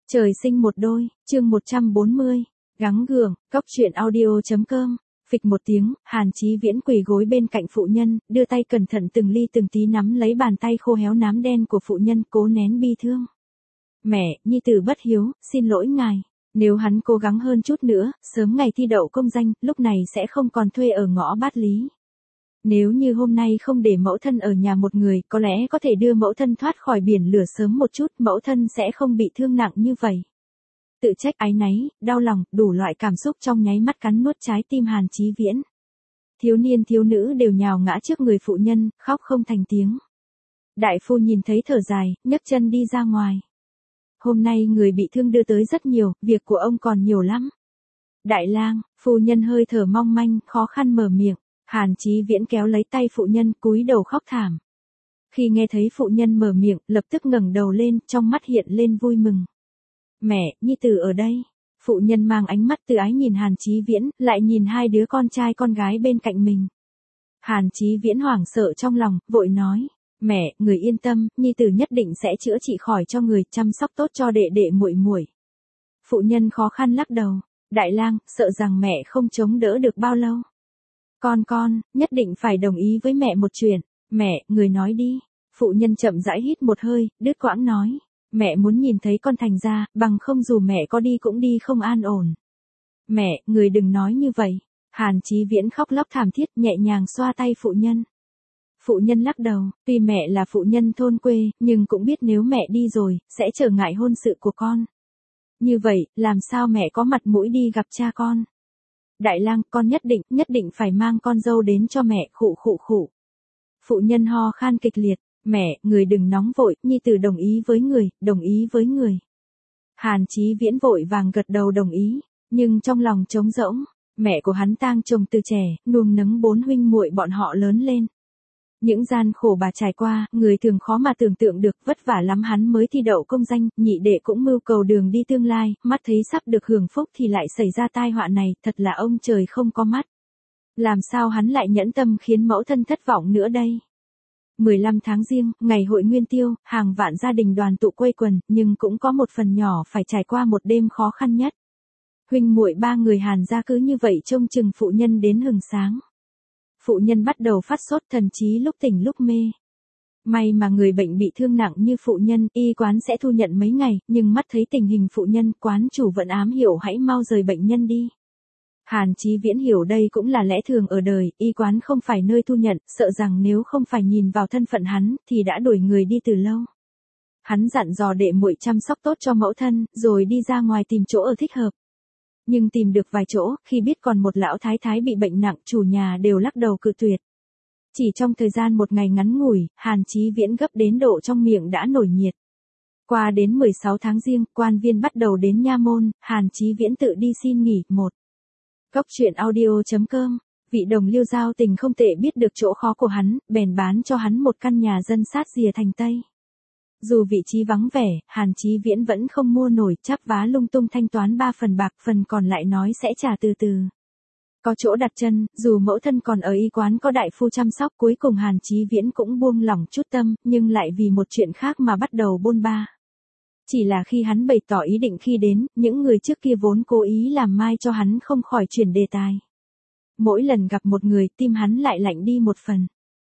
Trời sinh một đôi, chương 140, gắng gượng, cóc truyện audio.com. Phịch một tiếng, Hàn Chí Viễn quỳ gối bên cạnh phụ nhân, đưa tay cẩn thận từng ly từng tí nắm lấy bàn tay khô héo nám đen của phụ nhân, cố nén bi thương. Mẹ, nhi tử bất hiếu, xin lỗi ngài. Nếu hắn cố gắng hơn chút nữa, sớm ngày thi đậu công danh, lúc này sẽ không còn thuê ở ngõ Bát Lý. Nếu như hôm nay không để mẫu thân ở nhà một người, có lẽ có thể đưa mẫu thân thoát khỏi biển lửa sớm một chút, mẫu thân sẽ không bị thương nặng như vậy. Tự trách, áy náy, đau lòng, đủ loại cảm xúc trong nháy mắt cắn nuốt trái tim Hàn Chí Viễn. Thiếu niên thiếu nữ đều nhào ngã trước người phụ nhân, khóc không thành tiếng. Đại phu nhìn thấy thở dài, nhấc chân đi ra ngoài. Hôm nay người bị thương đưa tới rất nhiều, việc của ông còn nhiều lắm. Đại lang, phu nhân hơi thở mong manh, khó khăn mở miệng. Hàn Chí Viễn kéo lấy tay phụ nhân, cúi đầu khóc thảm. Khi nghe thấy phụ nhân mở miệng, lập tức ngẩng đầu lên, trong mắt hiện lên vui mừng. Mẹ, nhi tử ở đây. Phụ nhân mang ánh mắt từ ái nhìn Hàn Chí Viễn, lại nhìn hai đứa con trai con gái bên cạnh mình. Hàn Chí Viễn hoảng sợ trong lòng, vội nói. Mẹ, người yên tâm, nhi tử nhất định sẽ chữa trị khỏi cho người, chăm sóc tốt cho đệ đệ muội muội. Phụ nhân khó khăn lắc đầu. Đại lang, sợ rằng mẹ không chống đỡ được bao lâu. Con, nhất định phải đồng ý với mẹ một chuyện. Mẹ, người nói đi. Phụ nhân chậm rãi hít một hơi, đứt quãng nói. Mẹ muốn nhìn thấy con thành ra, bằng không dù mẹ có đi cũng đi không an ổn. Mẹ, người đừng nói như vậy. Hàn Chí Viễn khóc lóc thảm thiết, nhẹ nhàng xoa tay phụ nhân. Phụ nhân lắc đầu, tuy mẹ là phụ nhân thôn quê, nhưng cũng biết nếu mẹ đi rồi, sẽ trở ngại hôn sự của con. Như vậy, làm sao mẹ có mặt mũi đi gặp cha con? Đại lang, con nhất định phải mang con dâu đến cho mẹ, khụ. Phụ nhân ho khan kịch liệt, mẹ, người đừng nóng vội, nhi tử đồng ý với người. Hàn Chí Viễn vội vàng gật đầu đồng ý, nhưng trong lòng trống rỗng, mẹ của hắn tang chồng từ trẻ, nuông nấng 4 huynh muội bọn họ lớn lên. Những gian khổ bà trải qua, người thường khó mà tưởng tượng được, vất vả lắm hắn mới thi đậu công danh, nhị đệ cũng mưu cầu đường đi tương lai, mắt thấy sắp được hưởng phúc thì lại xảy ra tai họa này, thật là ông trời không có mắt. Làm sao hắn lại nhẫn tâm khiến mẫu thân thất vọng nữa đây? 15 tháng Giêng, ngày hội Nguyên Tiêu, hàng vạn gia đình đoàn tụ quây quần, nhưng cũng có một phần nhỏ phải trải qua một đêm khó khăn nhất. Huynh muội 3 người Hàn gia cứ như vậy trông chừng phụ nhân đến hừng sáng. Phụ nhân bắt đầu phát sốt, thần trí lúc tỉnh lúc mê. May mà người bệnh bị thương nặng như phụ nhân, y quán sẽ thu nhận mấy ngày, nhưng mắt thấy tình hình phụ nhân, quán chủ vẫn ám hiệu hãy mau rời bệnh nhân đi. Hàn Chí Viễn hiểu đây cũng là lẽ thường ở đời, y quán không phải nơi thu nhận, sợ rằng nếu không phải nhìn vào thân phận hắn, thì đã đuổi người đi từ lâu. Hắn dặn dò đệ muội chăm sóc tốt cho mẫu thân, rồi đi ra ngoài tìm chỗ ở thích hợp. Nhưng tìm được vài chỗ, khi biết còn một lão thái thái bị bệnh nặng, chủ nhà đều lắc đầu cự tuyệt. Chỉ trong thời gian một ngày ngắn ngủi, Hàn Chí Viễn gấp đến độ trong miệng đã nổi nhiệt. Qua đến 16 tháng Giêng, quan viên bắt đầu đến nha môn, Hàn Chí Viễn tự đi xin nghỉ. Cóc truyện audio.com. Vị đồng liêu giao tình không tệ biết được chỗ khó của hắn, bèn bán cho hắn một căn nhà dân sát rìa thành Tây. Dù vị trí vắng vẻ, Hàn Chí Viễn vẫn không mua nổi, chắp vá lung tung thanh toán 3 phần bạc, phần còn lại nói sẽ trả từ từ. Có chỗ đặt chân, dù mẫu thân còn ở y quán có đại phu chăm sóc, cuối cùng Hàn Chí Viễn cũng buông lỏng chút tâm, nhưng lại vì một chuyện khác mà bắt đầu bôn ba. Chỉ là khi hắn bày tỏ ý định khi đến, những người trước kia vốn cố ý làm mai cho hắn không khỏi chuyển đề tài. Mỗi lần gặp một người, tim hắn lại lạnh đi một phần.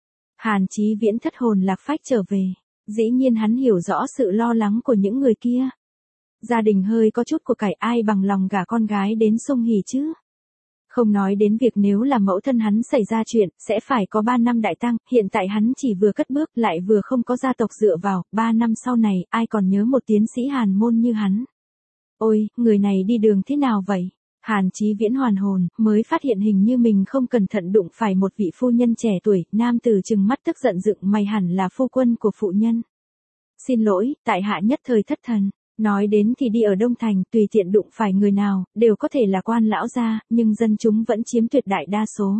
Hàn Chí Viễn thất hồn lạc phách trở về. Dĩ nhiên hắn hiểu rõ sự lo lắng của những người kia. Gia đình hơi có chút của cải, ai bằng lòng gả con gái đến sông Hỉ chứ? Không nói đến việc nếu là mẫu thân hắn xảy ra chuyện, sẽ phải có 3 năm đại tang, hiện tại hắn chỉ vừa cất bước lại vừa không có gia tộc dựa vào, 3 năm sau này, ai còn nhớ một tiến sĩ Hàn môn như hắn? Ôi, người này đi đường thế nào vậy? Hàn Chí Viễn hoàn hồn, mới phát hiện hình như mình không cẩn thận đụng phải một vị phu nhân trẻ tuổi, nam tử trừng mắt tức giận dựng mày hẳn là phu quân của phụ nhân. Xin lỗi, tại hạ nhất thời thất thần. Nói đến thì đi ở Đông Thành, tùy tiện đụng phải người nào, đều có thể là quan lão gia, nhưng dân chúng vẫn chiếm tuyệt đại đa số.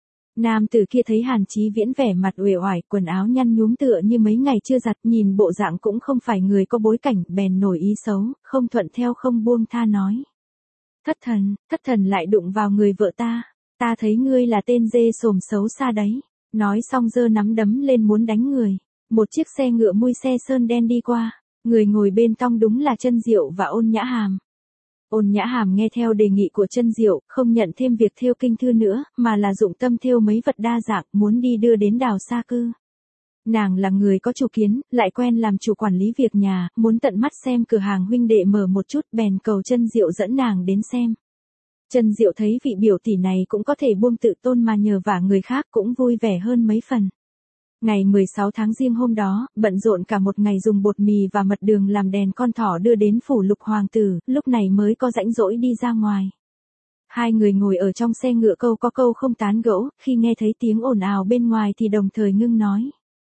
Nam tử kia thấy Hàn Chí Viễn vẻ mặt uể oải, quần áo nhăn nhúm tựa như mấy ngày chưa giặt, nhìn bộ dạng cũng không phải người có bối cảnh, bèn nổi ý xấu, không thuận theo không buông tha nói. Thất thần lại đụng vào người vợ ta thấy ngươi là tên dê sồm xấu xa đấy. Nói xong giơ nắm đấm lên muốn đánh người. Một chiếc xe ngựa mui xe sơn đen đi qua. Người ngồi bên tong đúng là Chân Diệu và Ôn Nhã Hàm. Ôn Nhã Hàm nghe theo đề nghị của Chân Diệu, không nhận thêm việc thêu kinh thư nữa, mà là dụng tâm thêu mấy vật đa dạng, muốn đi đưa đến Đào Sa Cư. Nàng là người có chủ kiến, lại quen làm chủ quản lý việc nhà, muốn tận mắt xem cửa hàng huynh đệ mở một chút, bèn cầu Chân Diệu dẫn nàng đến xem. Chân Diệu thấy vị biểu tỷ này cũng có thể buông tự tôn mà nhờ vả người khác, cũng vui vẻ hơn mấy phần. Ngày 16 tháng Giêng hôm đó, bận rộn cả một ngày dùng bột mì và mật đường làm đèn con thỏ đưa đến phủ Lục hoàng tử, lúc này mới có rãnh rỗi đi ra ngoài. Hai người ngồi ở trong xe ngựa câu có câu không tán gẫu, khi nghe thấy tiếng ồn ào bên ngoài thì đồng thời ngưng nói.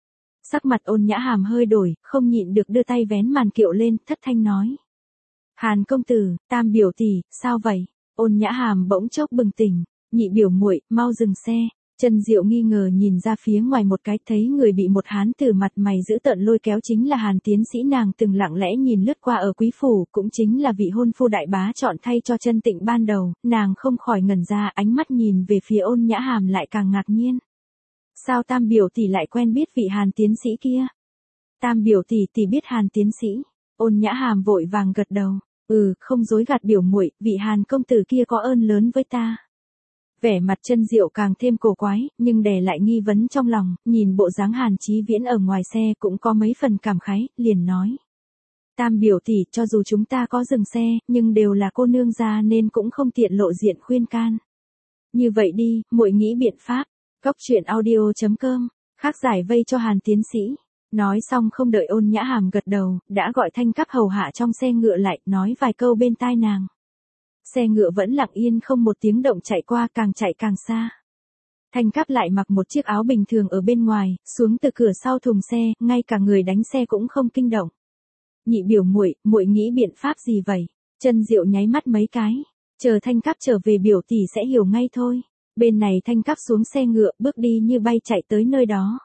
Sắc mặt Ôn Nhã Hàm hơi đổi, không nhịn được đưa tay vén màn kiệu lên, thất thanh nói. Hàn công tử, Tam biểu tỷ, sao vậy? Ôn Nhã Hàm bỗng chốc bừng tỉnh, nhị biểu muội, mau dừng xe. Chân Diệu nghi ngờ nhìn ra phía ngoài một cái, thấy người bị một hán tử mặt mày dữ tợn lôi kéo chính là Hàn tiến sĩ nàng từng lặng lẽ nhìn lướt qua ở quý phủ, cũng chính là vị hôn phu đại bá chọn thay cho Chân Tịnh ban đầu, nàng không khỏi ngẩn ra, ánh mắt nhìn về phía Ôn Nhã Hàm lại càng ngạc nhiên. Sao Tam biểu tỷ lại quen biết vị Hàn tiến sĩ kia? Tam biểu tỷ biết Hàn tiến sĩ. Ôn Nhã Hàm vội vàng gật đầu, không dối gạt biểu muội, vị Hàn công tử kia có ơn lớn với ta. Vẻ mặt Chân Diệu càng thêm cổ quái, nhưng đè lại nghi vấn trong lòng, nhìn bộ dáng Hàn Chí Viễn ở ngoài xe cũng có mấy phần cảm khái, liền nói. Tam biểu tỷ, cho dù chúng ta có dừng xe, nhưng đều là cô nương gia nên cũng không tiện lộ diện khuyên can. Như vậy đi, muội nghĩ biện pháp. Cốc truyện audio.com, khác giải vây cho Hàn tiến sĩ. Nói xong không đợi Ôn Nhã Hàm gật đầu, đã gọi Thanh Cáp hầu hạ trong xe ngựa lại, nói vài câu bên tai nàng. Xe ngựa vẫn lặng yên không một tiếng động chạy qua, càng chạy càng xa. Thanh Cáp lại mặc một chiếc áo bình thường ở bên ngoài, xuống từ cửa sau thùng xe, ngay cả người đánh xe cũng không kinh động. Nhị biểu muội nghĩ biện pháp gì vậy? Chân Diệu nháy mắt mấy cái, chờ Thanh Cáp trở về biểu tỷ sẽ hiểu ngay thôi. Bên này Thanh Cáp xuống xe ngựa, bước đi như bay chạy tới nơi đó.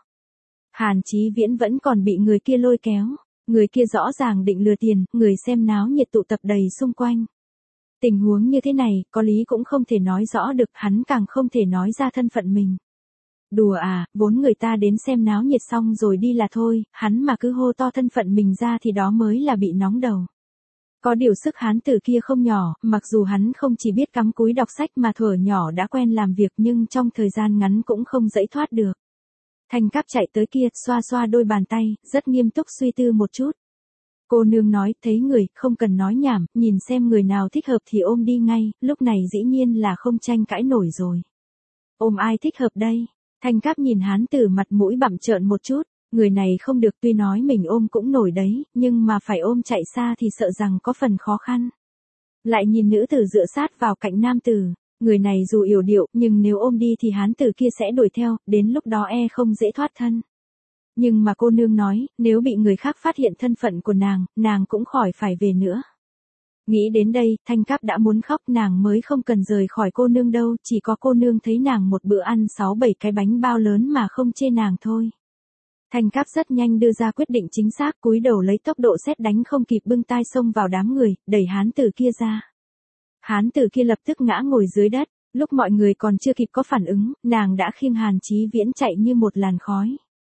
Hàn Chí Viễn vẫn còn bị người kia lôi kéo, người kia rõ ràng định lừa tiền, người xem náo nhiệt tụ tập đầy xung quanh. Tình huống như thế này, có lý cũng không thể nói rõ được, hắn càng không thể nói ra thân phận mình. Đùa à, vốn người ta đến xem náo nhiệt xong rồi đi là thôi, hắn mà cứ hô to thân phận mình ra thì đó mới là bị nóng đầu. Có điều sức hán tử kia không nhỏ, mặc dù hắn không chỉ biết cắm cúi đọc sách mà thuở nhỏ đã quen làm việc nhưng trong thời gian ngắn cũng không dẫy thoát được. Thanh Cáp chạy tới kia, xoa xoa đôi bàn tay, rất nghiêm túc suy tư một chút. Cô nương nói, thấy người, không cần nói nhảm, nhìn xem người nào thích hợp thì ôm đi ngay, lúc này dĩ nhiên là không tranh cãi nổi rồi. Ôm ai thích hợp đây? Thanh Cáp nhìn hán tử mặt mũi bặm trợn một chút, người này không được, tuy nói mình ôm cũng nổi đấy, nhưng mà phải ôm chạy xa thì sợ rằng có phần khó khăn. Lại nhìn nữ tử dựa sát vào cạnh nam tử, người này dù yểu điệu, nhưng nếu ôm đi thì hán tử kia sẽ đuổi theo, đến lúc đó không dễ thoát thân. Nhưng mà cô nương nói, nếu bị người khác phát hiện thân phận của nàng cũng khỏi phải về nữa. Nghĩ đến đây, Thanh Cáp đã muốn khóc, nàng mới không cần rời khỏi cô nương đâu, chỉ có cô nương thấy nàng một bữa ăn 6-7 cái bánh bao lớn mà không chê nàng thôi. Thanh Cáp rất nhanh đưa ra quyết định chính xác, cúi đầu lấy tốc độ sét đánh không kịp bưng tai xông vào đám người, đẩy hán tử kia ra. Hán tử kia lập tức ngã ngồi dưới đất, lúc mọi người còn chưa kịp có phản ứng, nàng đã khiêng Hàn Chí Viễn chạy như một làn khói.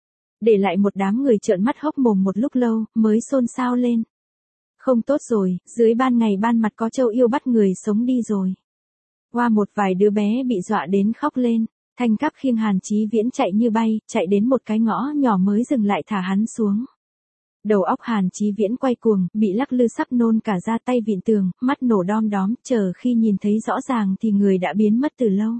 Để lại một đám người trợn mắt hốc mồm một lúc lâu, mới xôn xao lên. Không tốt rồi, dưới ban ngày ban mặt có trâu yêu bắt người sống đi rồi. Qua một vài đứa bé bị dọa đến khóc lên. Thanh Cáp khiêng Hàn Chí Viễn chạy như bay, chạy đến một cái ngõ nhỏ mới dừng lại thả hắn xuống. Đầu óc Hàn Chí Viễn quay cuồng, bị lắc lư sắp nôn cả ra, tay vịn tường, mắt nổ đom đóm, chờ khi nhìn thấy rõ ràng thì người đã biến mất từ lâu.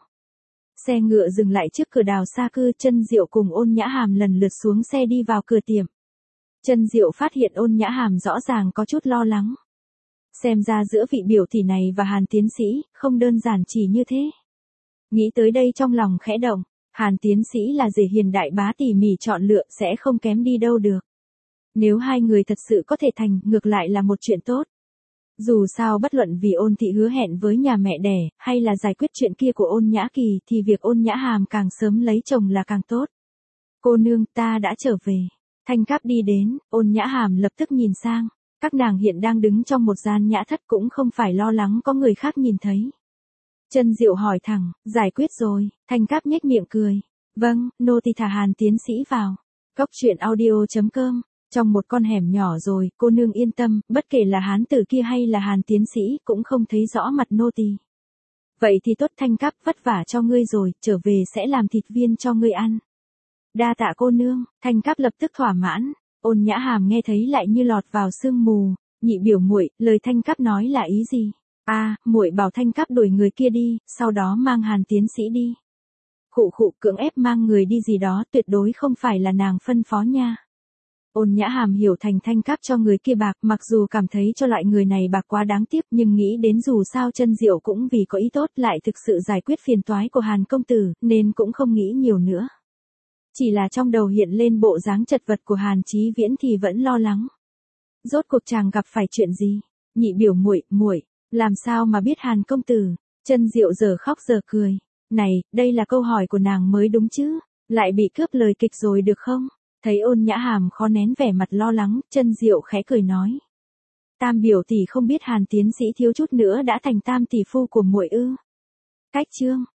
Xe ngựa dừng lại trước cửa Đào Sa Cư, Chân Diệu cùng Ôn Nhã Hàm lần lượt xuống xe đi vào cửa tiệm. Chân Diệu phát hiện Ôn Nhã Hàm rõ ràng có chút lo lắng. Xem ra giữa vị biểu tỷ này và Hàn tiến sĩ, không đơn giản chỉ như thế. Nghĩ tới đây trong lòng khẽ động, Hàn tiến sĩ là rể hiền đại bá tỉ mỉ chọn lựa, sẽ không kém đi đâu được. Nếu hai người thật sự có thể thành, ngược lại là một chuyện tốt. Dù sao bất luận vì Ôn thị hứa hẹn với nhà mẹ đẻ, hay là giải quyết chuyện kia của Ôn Nhã Kỳ, thì việc Ôn Nhã Hàm càng sớm lấy chồng là càng tốt. Cô nương, ta đã trở về. Thanh Cáp đi đến, Ôn Nhã Hàm lập tức nhìn sang. Các nàng hiện đang đứng trong một gian nhã thất, cũng không phải lo lắng có người khác nhìn thấy. Chân Diệu hỏi thẳng, giải quyết rồi. Thanh Cáp nhếch miệng cười. Vâng, nô tỳ thả Hàn tiến sĩ vào. Cốc truyện audio.com Trong một con hẻm nhỏ rồi, cô nương yên tâm, bất kể là Hán tử kia hay là Hàn tiến sĩ, cũng không thấy rõ mặt nô tỳ. Vậy thì tốt, Thanh Cáp, vất vả cho ngươi rồi, trở về sẽ làm thịt viên cho ngươi ăn. Đa tạ cô nương. Thanh Cáp lập tức thỏa mãn. Ôn Nhã Hàm nghe thấy lại như lọt vào sương mù. Nhị biểu muội, lời Thanh Cáp nói là ý gì? Muội bảo Thanh Cáp đuổi người kia đi, sau đó mang Hàn tiến sĩ đi. Khụ khụ, cưỡng ép mang người đi gì đó, tuyệt đối không phải là nàng phân phó nha. Ôn Nhã Hàm hiểu thành Thanh Cáp cho người kia bạc, mặc dù cảm thấy cho loại người này bạc quá đáng tiếc, nhưng nghĩ đến dù sao Chân Diệu cũng vì có ý tốt lại thực sự giải quyết phiền toái của Hàn công tử, nên cũng không nghĩ nhiều nữa. Chỉ là trong đầu hiện lên bộ dáng chật vật của Hàn Chí Viễn thì vẫn lo lắng. Rốt cuộc chàng gặp phải chuyện gì? Nhị biểu muội, làm sao mà biết Hàn công tử? Chân Diệu giờ khóc giờ cười. Này, đây là câu hỏi của nàng mới đúng chứ? Lại bị cướp lời kịch rồi được không? Thấy Ôn Nhã Hàm khó nén vẻ mặt lo lắng, Chân Diệu khẽ cười nói. Tam biểu tỷ không biết Hàn tiến sĩ thiếu chút nữa đã thành tam tỷ phu của muội ư? Cách chương.